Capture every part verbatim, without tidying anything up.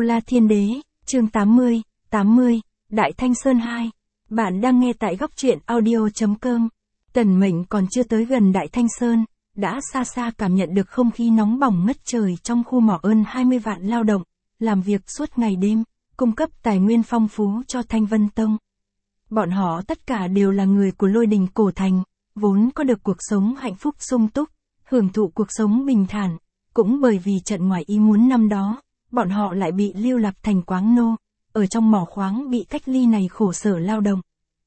La Thiên Đế, chương tám mươi, tám mươi, Đại Thanh Sơn hai. Bạn đang nghe tại góc truyện audio.com. Tần Mệnh còn chưa tới gần Đại Thanh Sơn, đã xa xa cảm nhận được không khí nóng bỏng ngất trời trong khu mỏ hơn hai mươi vạn lao động, làm việc suốt ngày đêm, cung cấp tài nguyên phong phú cho Thanh Vân Tông. Bọn họ tất cả đều là người của Lôi Đình Cổ Thành, vốn có được cuộc sống hạnh phúc sung túc, hưởng thụ cuộc sống bình thản, cũng bởi vì trận ngoài ý muốn năm đó, bọn họ lại bị lưu lạc thành quáng nô, ở trong mỏ khoáng bị cách ly này khổ sở lao động.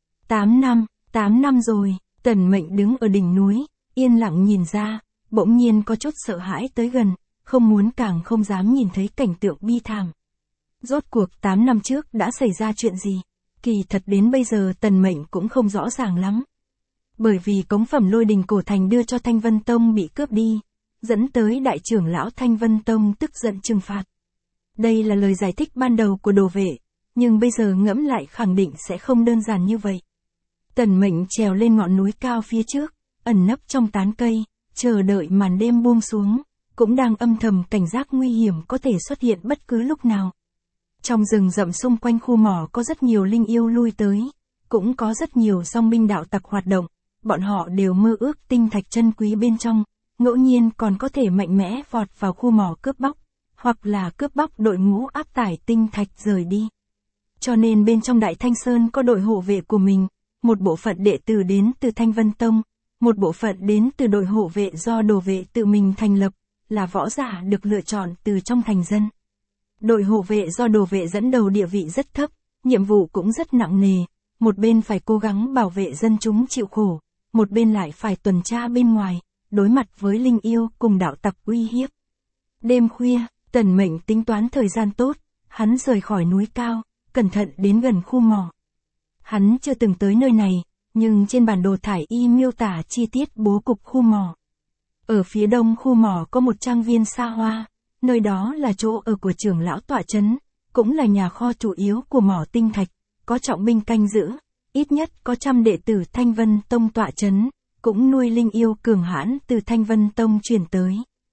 Tám năm, tám năm rồi, Tần Mệnh đứng ở đỉnh núi, yên lặng nhìn ra, bỗng nhiên có chút sợ hãi tới gần, không muốn càng không dám nhìn thấy cảnh tượng bi thảm. Rốt cuộc tám năm trước đã xảy ra chuyện gì? Kỳ thật đến bây giờ Tần Mệnh cũng không rõ ràng lắm. Bởi vì cống phẩm Lôi Đình Cổ Thành đưa cho Thanh Vân Tông bị cướp đi, dẫn tới đại trưởng lão Thanh Vân Tông tức giận trừng phạt. Đây là lời giải thích ban đầu của đồ vệ, nhưng bây giờ ngẫm lại khẳng định sẽ không đơn giản như vậy. Tần Mệnh trèo lên ngọn núi cao phía trước, ẩn nấp trong tán cây, chờ đợi màn đêm buông xuống, cũng đang âm thầm cảnh giác nguy hiểm có thể xuất hiện bất cứ lúc nào. Trong rừng rậm xung quanh khu mỏ có rất nhiều linh yêu lui tới, cũng có rất nhiều song binh đạo tặc hoạt động, bọn họ đều mơ ước tinh thạch chân quý bên trong, ngẫu nhiên còn có thể mạnh mẽ vọt vào khu mỏ cướp bóc, hoặc là cướp bóc đội ngũ áp tải tinh thạch rời đi. Cho nên bên trong Đại Thanh Sơn có đội hộ vệ của mình, một bộ phận đệ tử đến từ Thanh Vân Tông, một bộ phận đến từ đội hộ vệ do đồ vệ tự mình thành lập, là võ giả được lựa chọn từ trong thành dân. Đội hộ vệ do đồ vệ dẫn đầu địa vị rất thấp, nhiệm vụ cũng rất nặng nề, một bên phải cố gắng bảo vệ dân chúng chịu khổ, một bên lại phải tuần tra bên ngoài, đối mặt với linh yêu cùng đạo tặc uy hiếp. Đêm khuya, Tần Mệnh tính toán thời gian tốt, hắn rời khỏi núi cao, cẩn thận đến gần khu mỏ. Hắn chưa từng tới nơi này, nhưng trên bản đồ thải y miêu tả chi tiết bố cục khu mỏ. Ở phía đông khu mỏ có một trang viên xa hoa, nơi đó là chỗ ở của trưởng lão tọa trấn, cũng là nhà kho chủ yếu của mỏ tinh thạch, có trọng binh canh giữ, ít nhất có trăm đệ tử Thanh Vân Tông tọa trấn, cũng nuôi linh yêu cường hãn từ Thanh Vân Tông truyền tới.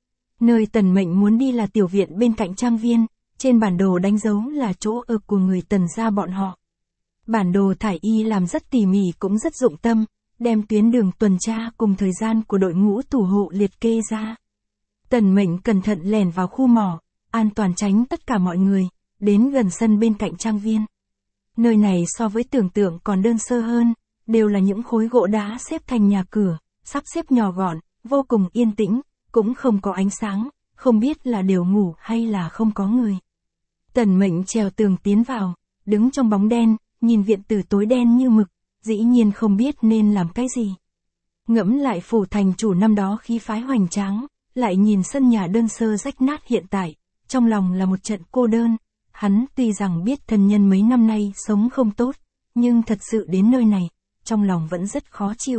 Nơi Tần Mệnh muốn đi là tiểu viện bên cạnh trang viên, trên bản đồ đánh dấu là chỗ ở của người Tần gia bọn họ. Bản đồ thải y làm rất tỉ mỉ cũng rất dụng tâm, đem tuyến đường tuần tra cùng thời gian của đội ngũ thủ hộ liệt kê ra. Tần Mệnh cẩn thận lẻn vào khu mỏ, an toàn tránh tất cả mọi người, đến gần sân bên cạnh trang viên. Nơi này so với tưởng tượng còn đơn sơ hơn, đều là những khối gỗ đá xếp thành nhà cửa, sắp xếp nhỏ gọn, vô cùng yên tĩnh, cũng không có ánh sáng, không biết là đều ngủ hay là không có người. Tần Mệnh trèo tường tiến vào, đứng trong bóng đen, nhìn viện tử tối đen như mực, dĩ nhiên không biết nên làm cái gì. Ngẫm lại phủ thành chủ năm đó khí phái hoành tráng, lại nhìn sân nhà đơn sơ rách nát hiện tại, trong lòng là một trận cô đơn. Hắn tuy rằng biết thân nhân mấy năm nay sống không tốt, nhưng thật sự đến nơi này, trong lòng vẫn rất khó chịu.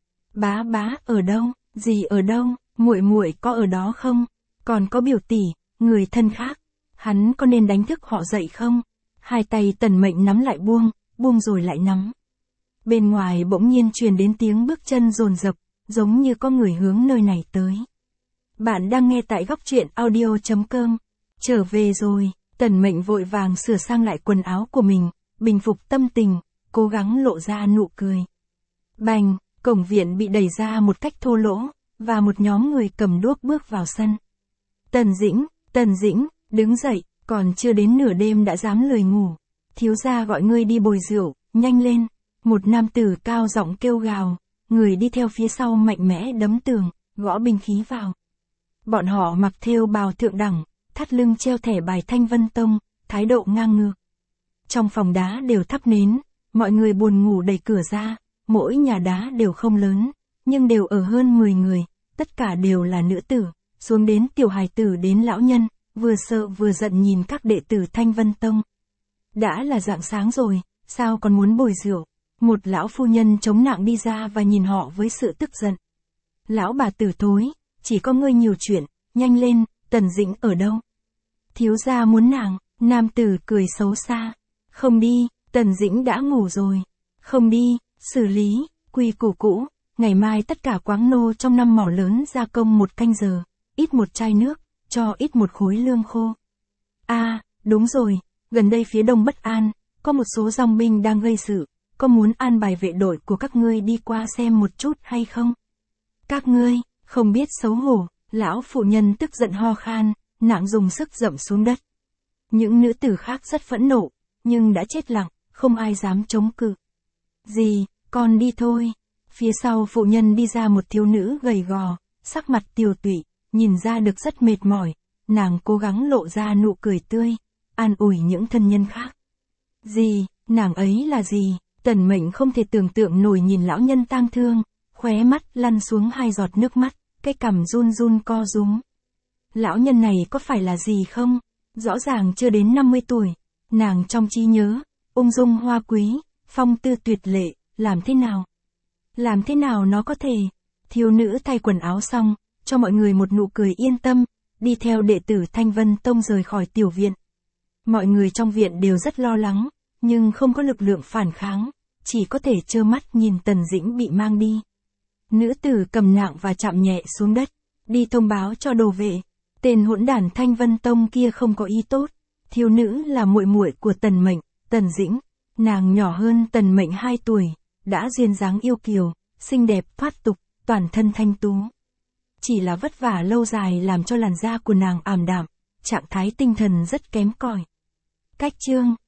Bá bá ở đâu, gì ở đâu, muội muội có ở đó không? Còn có biểu tỷ, người thân khác, hắn có nên đánh thức họ dậy không? Hai tay Tần Mệnh nắm lại buông, buông rồi lại nắm. Bên ngoài bỗng nhiên truyền đến tiếng bước chân dồn dập, giống như có người hướng nơi này tới. Bạn đang nghe tại góc truyện audio.com. Trở về rồi, Tần Mệnh vội vàng sửa sang lại quần áo của mình, bình phục tâm tình, cố gắng lộ ra nụ cười. Bành, cổng viện bị đẩy ra một cách thô lỗ, và một nhóm người cầm đuốc bước vào sân. Tần Dĩnh, Tần Dĩnh, đứng dậy, còn chưa đến nửa đêm đã dám lười ngủ. Thiếu gia gọi ngươi đi bồi rượu, nhanh lên. Một nam tử cao giọng kêu gào, người đi theo phía sau mạnh mẽ đấm tường, gõ binh khí vào. Bọn họ mặc thêu bào thượng đẳng, thắt lưng treo thẻ bài Thanh Vân Tông, thái độ ngang ngược. Trong phòng đá đều thắp nến, mọi người buồn ngủ đẩy cửa ra, mỗi nhà đá đều không lớn, nhưng đều ở hơn mười người, tất cả đều là nữ tử, xuống đến tiểu hài tử đến lão nhân, vừa sợ vừa giận nhìn các đệ tử Thanh Vân Tông. Đã là rạng sáng rồi, sao còn muốn bồi rượu? Một lão phu nhân chống nạng đi ra và nhìn họ với sự tức giận. Lão bà tử thối, chỉ có ngươi nhiều chuyện, nhanh lên, Tần Dĩnh ở đâu? Thiếu gia muốn nàng, nam tử cười xấu xa. Không đi, Tần Dĩnh đã ngủ rồi. Không đi, xử lý, quy củ cũ, ngày mai tất cả quáng nô trong năm mỏ lớn gia công một canh giờ, ít một chai nước, cho ít một khối lương khô. A, Đúng rồi, gần đây phía đông bất an, có một số dòng binh đang gây sự, có muốn an bài vệ đội của các ngươi đi qua xem một chút hay không? Các ngươi, không biết xấu hổ, lão phụ nhân tức giận ho khan, nàng dùng sức dậm xuống đất. Những nữ tử khác rất phẫn nộ, nhưng đã chết lặng, không ai dám chống cự. Gì, con đi thôi. Phía sau phụ nhân đi ra một thiếu nữ gầy gò, sắc mặt tiều tụy, nhìn ra được rất mệt mỏi, nàng cố gắng lộ ra nụ cười tươi, an ủi những thân nhân khác. Gì, nàng ấy là gì? Tần Mệnh không thể tưởng tượng nổi nhìn lão nhân tang thương, khóe mắt lăn xuống hai giọt nước mắt, cái cằm run run co rúm. Lão nhân này có phải là gì không? Rõ ràng chưa đến năm mươi tuổi, nàng trong trí nhớ, ung dung hoa quý, phong tư tuyệt lệ, làm thế nào? Làm thế nào nó có thể? Thiếu nữ thay quần áo xong, cho mọi người một nụ cười yên tâm, đi theo đệ tử Thanh Vân Tông rời khỏi tiểu viện. Mọi người trong viện đều rất lo lắng, nhưng không có lực lượng phản kháng, chỉ có thể trơ mắt nhìn Tần Dĩnh bị mang đi. Nữ tử cầm nạng và chạm nhẹ xuống đất, đi thông báo cho đồ vệ. Tên hỗn đản Thanh Vân Tông kia không có ý tốt. Thiếu nữ là muội muội của Tần Mệnh, Tần Dĩnh. Nàng nhỏ hơn Tần Mệnh hai tuổi, đã duyên dáng yêu kiều, xinh đẹp thoát tục, toàn thân thanh tú. Chỉ là vất vả lâu dài làm cho làn da của nàng ảm đạm, trạng thái tinh thần rất kém cỏi. Cách chương